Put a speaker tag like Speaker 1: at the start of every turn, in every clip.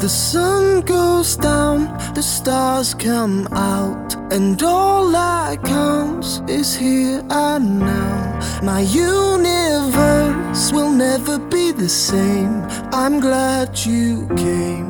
Speaker 1: The sun goes down, the stars come out, and all that counts is here and now. My universe will never be the same. I'm glad you came.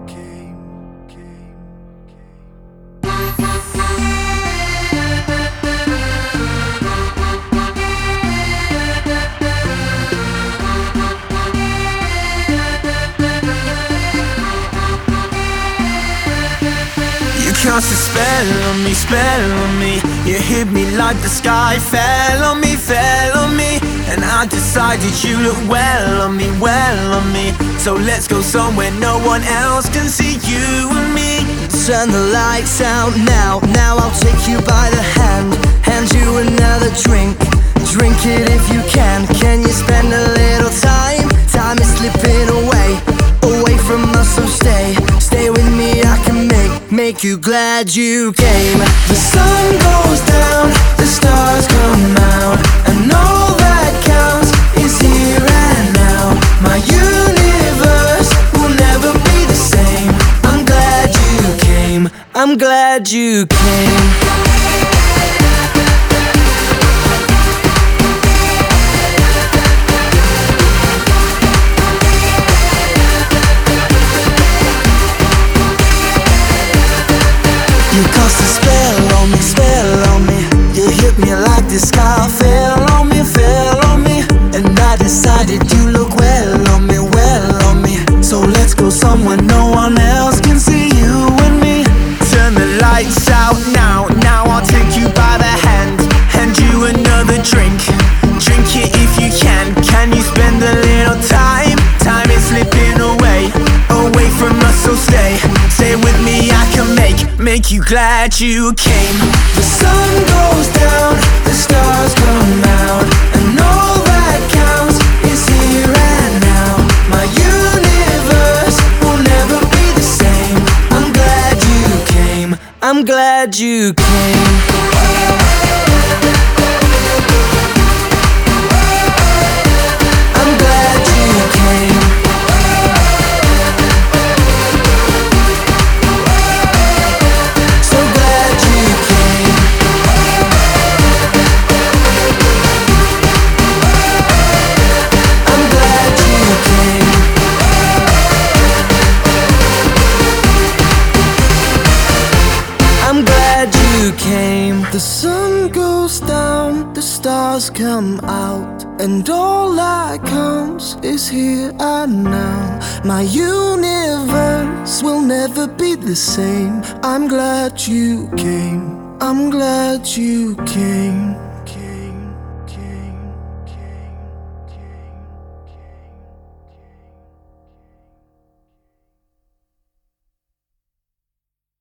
Speaker 2: Cast a spell on me. You hit me like the sky fell on me. And I decided you look well on me. So let's go somewhere no one else can see you and me.
Speaker 1: Turn the lights out now. Now I'll take you by the hand, hand you another drink. Drink it if you can. Can you spend a little time? Time is slipping away from us, so stay with me. I can make you glad you came. The sun goes down, the stars come out, and all that counts is here and now. My universe will never be the same. I'm glad you came. I'm glad you came. You cast a spell on me. You hit me like the sky fell on me. And I decided you look well on me. So let's go somewhere no one else can see you and me.
Speaker 2: Turn the lights out now. Now I'll take you by the hand, hand you another drink. Drink it if you can. Can you spend a little time? Time is slipping away from us, so stay with me. I can make you glad you came.
Speaker 1: The sun goes down, the stars come out, and all that counts is here and now. My universe will never be the same. I'm glad you came. I'm glad you came. The sun goes down, the stars come out, and all that counts is here and now. My universe will never be the same. I'm glad you came. I'm glad you came.